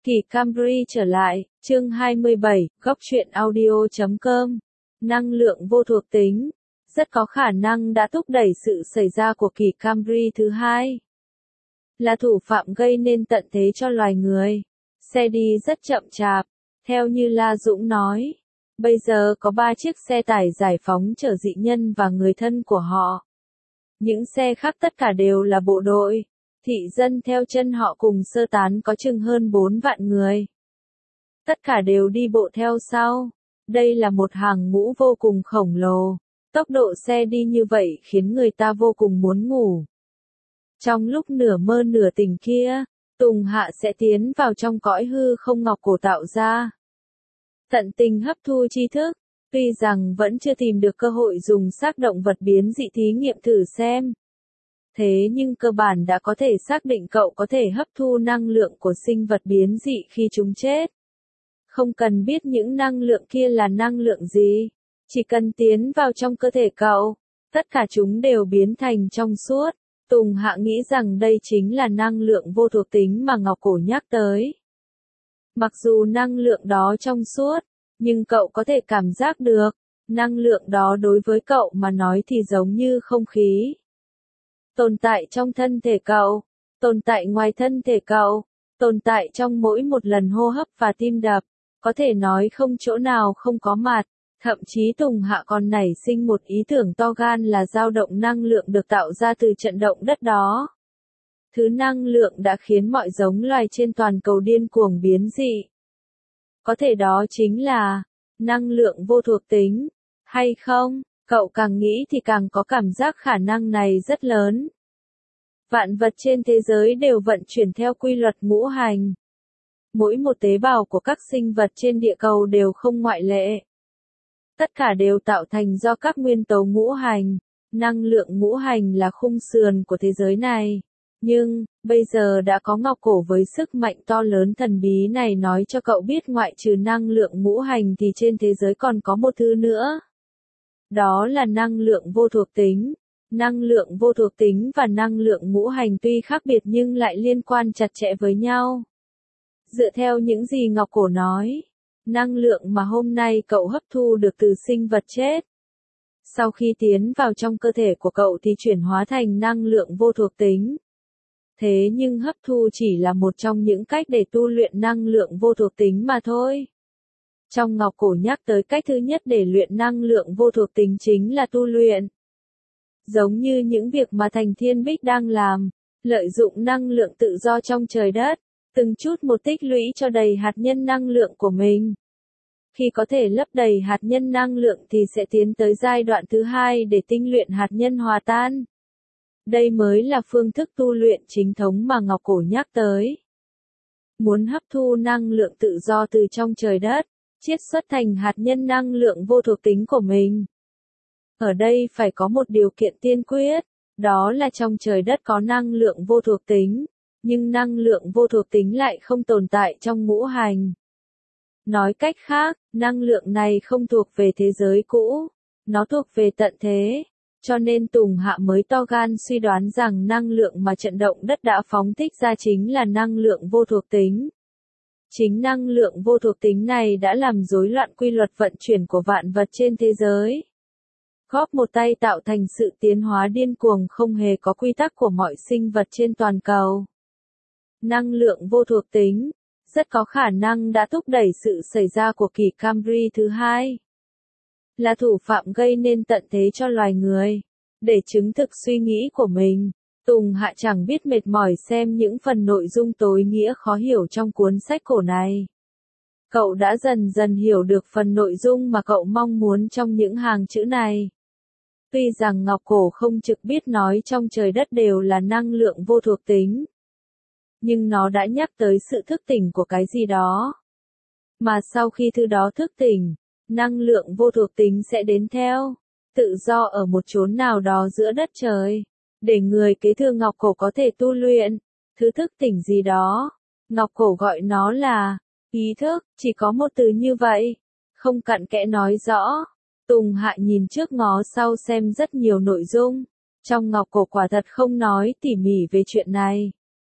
Kỳ Camry trở lại, chương 27, góc truyện audio.com. Năng lượng vô thuộc tính. Rất có khả năng đã thúc đẩy sự xảy ra của kỳ Camry thứ hai. Là thủ phạm gây nên tận thế cho loài người. Xe đi rất chậm chạp, theo như La Dũng nói. Bây giờ có 3 chiếc xe tải giải phóng chở dị nhân và người thân của họ. Những xe khác tất cả đều là bộ đội. Thị dân theo chân họ cùng sơ tán có chừng hơn 4 vạn người. Tất cả đều đi bộ theo sau. Đây là một hàng ngũ vô cùng khổng lồ. Tốc độ xe đi như vậy khiến người ta vô cùng muốn ngủ. Trong lúc nửa mơ nửa tỉnh kia, Tùng Hạ sẽ tiến vào trong cõi hư không ngọc cổ tạo ra. Tận tình hấp thu tri thức, tuy rằng vẫn chưa tìm được cơ hội dùng xác động vật biến dị thí nghiệm thử xem. Thế nhưng cơ bản đã có thể xác định cậu có thể hấp thu năng lượng của sinh vật biến dị khi chúng chết. Không cần biết những năng lượng kia là năng lượng gì, chỉ cần tiến vào trong cơ thể cậu, tất cả chúng đều biến thành trong suốt. Tùng Hạ nghĩ rằng đây chính là năng lượng vô thuộc tính mà Ngọc Cổ nhắc tới. Mặc dù năng lượng đó trong suốt, nhưng cậu có thể cảm giác được, năng lượng đó đối với cậu mà nói thì giống như không khí. Tồn tại trong thân thể cậu, tồn tại ngoài thân thể cậu, tồn tại trong mỗi một lần hô hấp và tim đập, có thể nói không chỗ nào không có mặt. Thậm chí Tùng Hạ còn nảy sinh một ý tưởng to gan là dao động năng lượng được tạo ra từ trận động đất đó. Thứ năng lượng đã khiến mọi giống loài trên toàn cầu điên cuồng biến dị. Có thể đó chính là năng lượng vô thuộc tính, hay không? Cậu càng nghĩ thì càng có cảm giác khả năng này rất lớn. Vạn vật trên thế giới đều vận chuyển theo quy luật ngũ hành. Mỗi một tế bào của các sinh vật trên địa cầu đều không ngoại lệ. Tất cả đều tạo thành do các nguyên tố ngũ hành. Năng lượng ngũ hành là khung sườn của thế giới này. Nhưng, bây giờ đã có Ngọc Cổ với sức mạnh to lớn thần bí này nói cho cậu biết ngoại trừ năng lượng ngũ hành thì trên thế giới còn có một thứ nữa. Đó là năng lượng vô thuộc tính. Năng lượng vô thuộc tính và năng lượng ngũ hành tuy khác biệt nhưng lại liên quan chặt chẽ với nhau. Dựa theo những gì Ngọc Cổ nói, năng lượng mà hôm nay cậu hấp thu được từ sinh vật chết. Sau khi tiến vào trong cơ thể của cậu thì chuyển hóa thành năng lượng vô thuộc tính. Thế nhưng hấp thu chỉ là một trong những cách để tu luyện năng lượng vô thuộc tính mà thôi. Trong Ngọc Cổ nhắc tới cách thứ nhất để luyện năng lượng vô thuộc tính chính là tu luyện. Giống như những việc mà Thành Thiên Bích đang làm, lợi dụng năng lượng tự do trong trời đất, từng chút một tích lũy cho đầy hạt nhân năng lượng của mình. Khi có thể lấp đầy hạt nhân năng lượng thì sẽ tiến tới giai đoạn thứ hai để tinh luyện hạt nhân hòa tan. Đây mới là phương thức tu luyện chính thống mà Ngọc Cổ nhắc tới. Muốn hấp thu năng lượng tự do từ trong trời đất, chiết xuất thành hạt nhân năng lượng vô thuộc tính của mình. Ở đây phải có một điều kiện tiên quyết, đó là trong trời đất có năng lượng vô thuộc tính, nhưng năng lượng vô thuộc tính lại không tồn tại trong ngũ hành. Nói cách khác, năng lượng này không thuộc về thế giới cũ, nó thuộc về tận thế, cho nên Tùng Hạ mới to gan suy đoán rằng năng lượng mà trận động đất đã phóng thích ra chính là năng lượng vô thuộc tính. Chính năng lượng vô thuộc tính này đã làm rối loạn quy luật vận chuyển của vạn vật trên thế giới. Góp một tay tạo thành sự tiến hóa điên cuồng không hề có quy tắc của mọi sinh vật trên toàn cầu. Năng lượng vô thuộc tính, rất có khả năng đã thúc đẩy sự xảy ra của kỳ Camry thứ hai. Là thủ phạm gây nên tận thế cho loài người. Để chứng thực suy nghĩ của mình, Tùng Hạ chẳng biết mệt mỏi xem những phần nội dung tối nghĩa khó hiểu trong cuốn sách cổ này. Cậu đã dần dần hiểu được phần nội dung mà cậu mong muốn trong những hàng chữ này. Tuy rằng Ngọc Cổ không trực biết nói trong trời đất đều là năng lượng vô thuộc tính, nhưng nó đã nhắc tới sự thức tỉnh của cái gì đó. Mà sau khi thứ đó thức tỉnh, năng lượng vô thuộc tính sẽ đến theo, tự do ở một chốn nào đó giữa đất trời, để người kế thừa Ngọc Cổ có thể tu luyện, thứ thức tỉnh gì đó. Ngọc Cổ gọi nó là ý thức, chỉ có một từ như vậy, không cặn kẽ nói rõ. Tùng Hạ nhìn trước ngó sau xem rất nhiều nội dung, trong Ngọc Cổ quả thật không nói tỉ mỉ về chuyện này.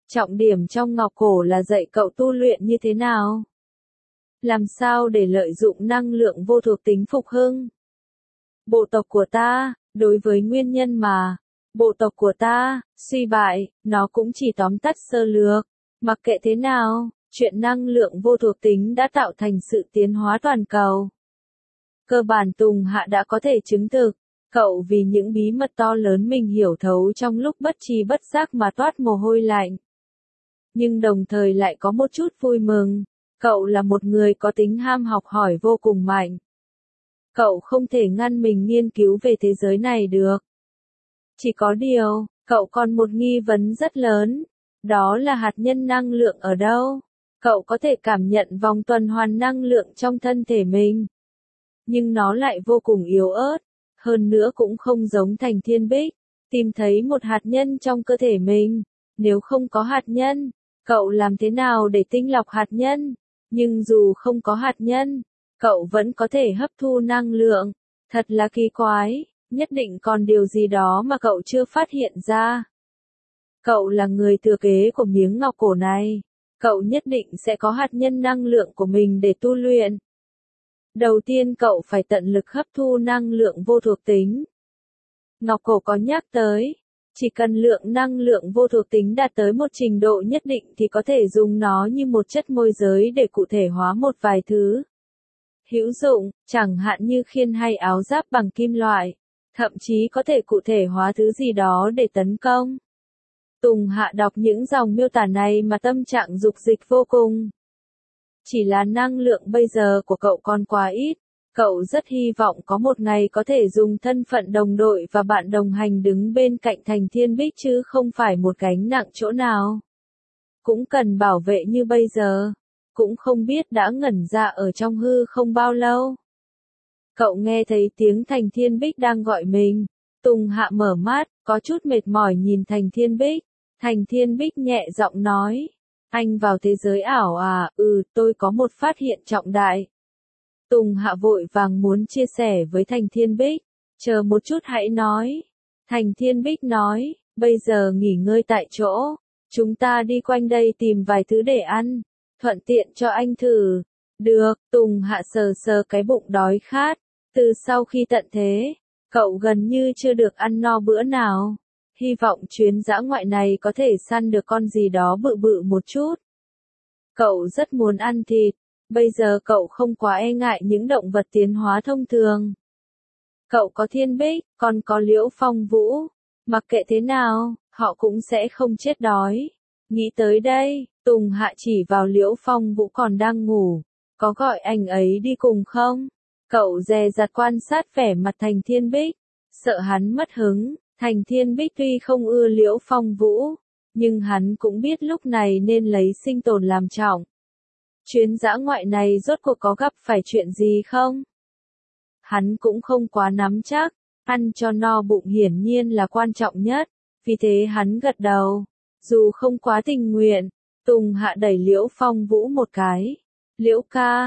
Trọng điểm trong ngọc cổ là dạy cậu tu luyện như thế nào. Làm sao để lợi dụng năng lượng vô thuộc tính phục hưng. Bộ tộc của ta, đối với nguyên nhân mà bộ tộc của ta suy bại, nó cũng chỉ tóm tắt sơ lược. Mặc kệ thế nào, chuyện năng lượng vô thuộc tính đã tạo thành sự tiến hóa toàn cầu. Cơ bản Tùng Hạ đã có thể chứng thực, cậu vì những bí mật to lớn mình hiểu thấu trong lúc bất tri bất giác mà toát mồ hôi lạnh. Nhưng đồng thời lại có một chút vui mừng, cậu là một người có tính ham học hỏi vô cùng mạnh. Cậu không thể ngăn mình nghiên cứu về thế giới này được. Chỉ có điều, cậu còn một nghi vấn rất lớn, đó là hạt nhân năng lượng ở đâu? Cậu có thể cảm nhận vòng tuần hoàn năng lượng trong thân thể mình. Nhưng nó lại vô cùng yếu ớt, hơn nữa cũng không giống Thành Thiên Bích, tìm thấy một hạt nhân trong cơ thể mình. Nếu không có hạt nhân, cậu làm thế nào để tinh lọc hạt nhân? Nhưng dù không có hạt nhân, cậu vẫn có thể hấp thu năng lượng. Thật là kỳ quái, nhất định còn điều gì đó mà cậu chưa phát hiện ra. Cậu là người thừa kế của miếng ngọc cổ này. Cậu nhất định sẽ có hạt nhân năng lượng của mình để tu luyện. Đầu tiên cậu phải tận lực hấp thu năng lượng vô thuộc tính. Ngọc cổ có nhắc tới, chỉ cần lượng năng lượng vô thuộc tính đạt tới một trình độ nhất định thì có thể dùng nó như một chất môi giới để cụ thể hóa một vài thứ hữu dụng, chẳng hạn như khiên hay áo giáp bằng kim loại, thậm chí có thể cụ thể hóa thứ gì đó để tấn công. Tùng Hạ đọc những dòng miêu tả này mà tâm trạng dục dịch vô cùng. Chỉ là năng lượng bây giờ của cậu còn quá ít, cậu rất hy vọng có một ngày có thể dùng thân phận đồng đội và bạn đồng hành đứng bên cạnh Thành Thiên Bích chứ không phải một gánh nặng chỗ nào. Cũng cần bảo vệ như bây giờ, cũng không biết đã ngẩn ra ở trong hư không bao lâu. Cậu nghe thấy tiếng Thành Thiên Bích đang gọi mình. Tùng Hạ mở mắt, có chút mệt mỏi nhìn Thành Thiên Bích. Thành Thiên Bích nhẹ giọng nói. Anh vào thế giới ảo à? Tôi có một phát hiện trọng đại. Tùng Hạ vội vàng muốn chia sẻ với Thành Thiên Bích. Chờ một chút hãy nói. Thành Thiên Bích nói, bây giờ nghỉ ngơi tại chỗ. Chúng ta đi quanh đây tìm vài thứ để ăn. Thuận tiện cho anh thử. Được, Tùng Hạ sờ sờ cái bụng đói khát. Từ sau khi tận thế, cậu gần như chưa được ăn no bữa nào. Hy vọng chuyến dã ngoại này có thể săn được con gì đó bự bự một chút. Cậu rất muốn ăn thịt. Bây giờ cậu không quá e ngại những động vật tiến hóa thông thường. Cậu có Thiên Bích, còn có Liễu Phong Vũ. Mặc kệ thế nào, họ cũng sẽ không chết đói. Nghĩ tới đây, Tùng Hạ chỉ vào Liễu Phong Vũ còn đang ngủ. Có gọi anh ấy đi cùng không? Cậu dè dặt quan sát vẻ mặt Thành Thiên Bích. Sợ hắn mất hứng, Thành Thiên Bích tuy không ưa Liễu Phong Vũ, nhưng hắn cũng biết lúc này nên lấy sinh tồn làm trọng. Chuyến dã ngoại này rốt cuộc có gặp phải chuyện gì không? Hắn cũng không quá nắm chắc, ăn cho no bụng hiển nhiên là quan trọng nhất, vì thế hắn gật đầu. Dù không quá tình nguyện, Tùng Hạ đẩy Liễu Phong Vũ một cái. Liễu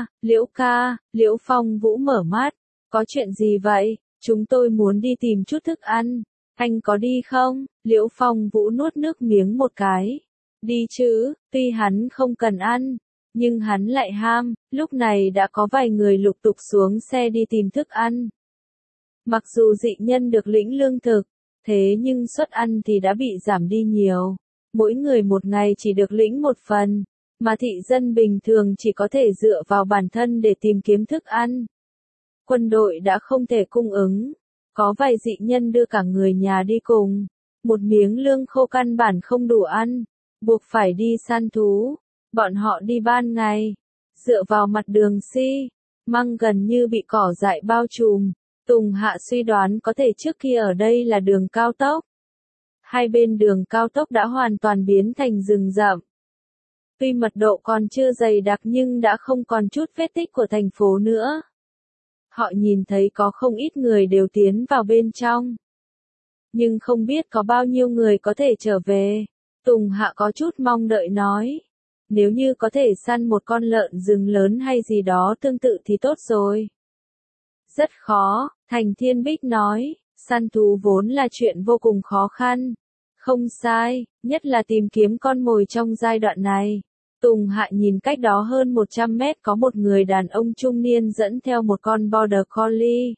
ca, Liễu Phong Vũ mở mắt. Có chuyện gì vậy? Chúng tôi muốn đi tìm chút thức ăn. Anh có đi không? Liễu Phong Vũ nuốt nước miếng một cái. Đi chứ, tuy hắn không cần ăn, nhưng hắn lại ham. Lúc này đã có vài người lục tục xuống xe đi tìm thức ăn. Mặc dù dị nhân được lĩnh lương thực, thế nhưng suất ăn thì đã bị giảm đi nhiều. Mỗi người một ngày chỉ được lĩnh một phần, mà thị dân bình thường chỉ có thể dựa vào bản thân để tìm kiếm thức ăn. Quân đội đã không thể cung ứng. Có vài dị nhân đưa cả người nhà đi cùng. Một miếng lương khô căn bản không đủ ăn, buộc phải đi săn thú. Bọn họ đi ban ngày, dựa vào mặt đường măng gần như bị cỏ dại bao trùm. Tùng Hạ suy đoán có thể trước kia ở đây là đường cao tốc. Hai bên đường cao tốc đã hoàn toàn biến thành rừng rậm. Tuy mật độ còn chưa dày đặc nhưng đã không còn chút vết tích của thành phố nữa. Họ nhìn thấy có không ít người đều tiến vào bên trong. Nhưng không biết có bao nhiêu người có thể trở về. Tùng Hạ có chút mong đợi nói. Nếu như có thể săn một con lợn rừng lớn hay gì đó tương tự thì tốt rồi. Rất khó, Thành Thiên Bích nói. Săn thú vốn là chuyện vô cùng khó khăn. Không sai, nhất là tìm kiếm con mồi trong giai đoạn này. Tùng Hạ nhìn cách đó hơn 100 mét có một người đàn ông trung niên dẫn theo một con Border Collie.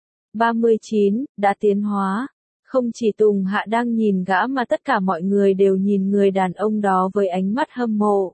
39, đã tiến hóa. Không chỉ Tùng Hạ đang nhìn gã mà tất cả mọi người đều nhìn người đàn ông đó với ánh mắt hâm mộ.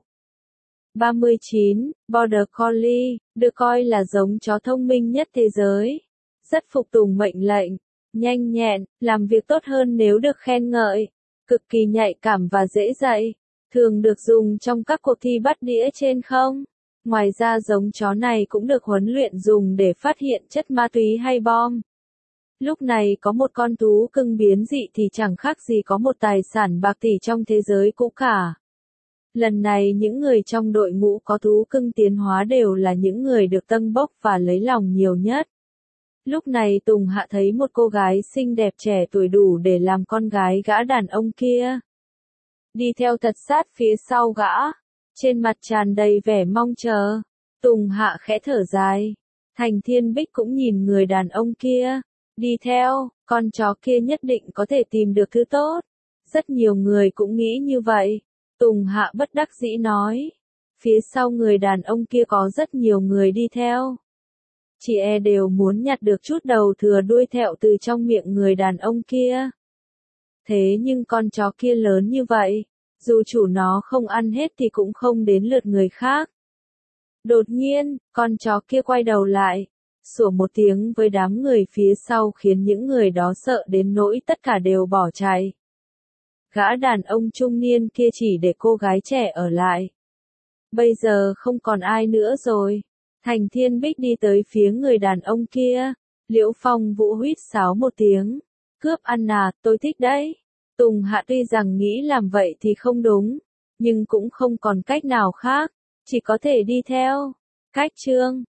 39, Border Collie, được coi là giống chó thông minh nhất thế giới. Rất phục tùng mệnh lệnh, nhanh nhẹn, làm việc tốt hơn nếu được khen ngợi, cực kỳ nhạy cảm và dễ dạy, thường được dùng trong các cuộc thi bắt đĩa trên không. Ngoài ra giống chó này cũng được huấn luyện dùng để phát hiện chất ma túy hay bom. Lúc này có một con thú cưng biến dị thì chẳng khác gì có một tài sản bạc tỷ trong thế giới cũ cả. Lần này những người trong đội ngũ có thú cưng tiến hóa đều là những người được tâng bốc và lấy lòng nhiều nhất. Lúc này Tùng Hạ thấy một cô gái xinh đẹp trẻ tuổi đủ để làm con gái gã đàn ông kia. Đi theo thật sát phía sau gã, trên mặt tràn đầy vẻ mong chờ. Tùng Hạ khẽ thở dài. Thành Thiên Bích cũng nhìn người đàn ông kia. Đi theo, con chó kia nhất định có thể tìm được thứ tốt. Rất nhiều người cũng nghĩ như vậy. Tùng Hạ bất đắc dĩ nói. Phía sau người đàn ông kia có rất nhiều người đi theo. Chị đều muốn nhặt được chút đầu thừa đuôi thẹo từ trong miệng người đàn ông kia. Thế nhưng con chó kia lớn như vậy, dù chủ nó không ăn hết thì cũng không đến lượt người khác. Đột nhiên, con chó kia quay đầu lại, sủa một tiếng với đám người phía sau khiến những người đó sợ đến nỗi tất cả đều bỏ chạy. Gã đàn ông trung niên kia chỉ để cô gái trẻ ở lại. Bây giờ không còn ai nữa rồi. Thành Thiên Bích đi tới phía người đàn ông kia. Liễu Phong Vũ huýt sáo một tiếng. Cướp ăn à, tôi thích đấy. Tùng Hạ tuy rằng nghĩ làm vậy thì không đúng, nhưng cũng không còn cách nào khác, chỉ có thể đi theo. Cách chương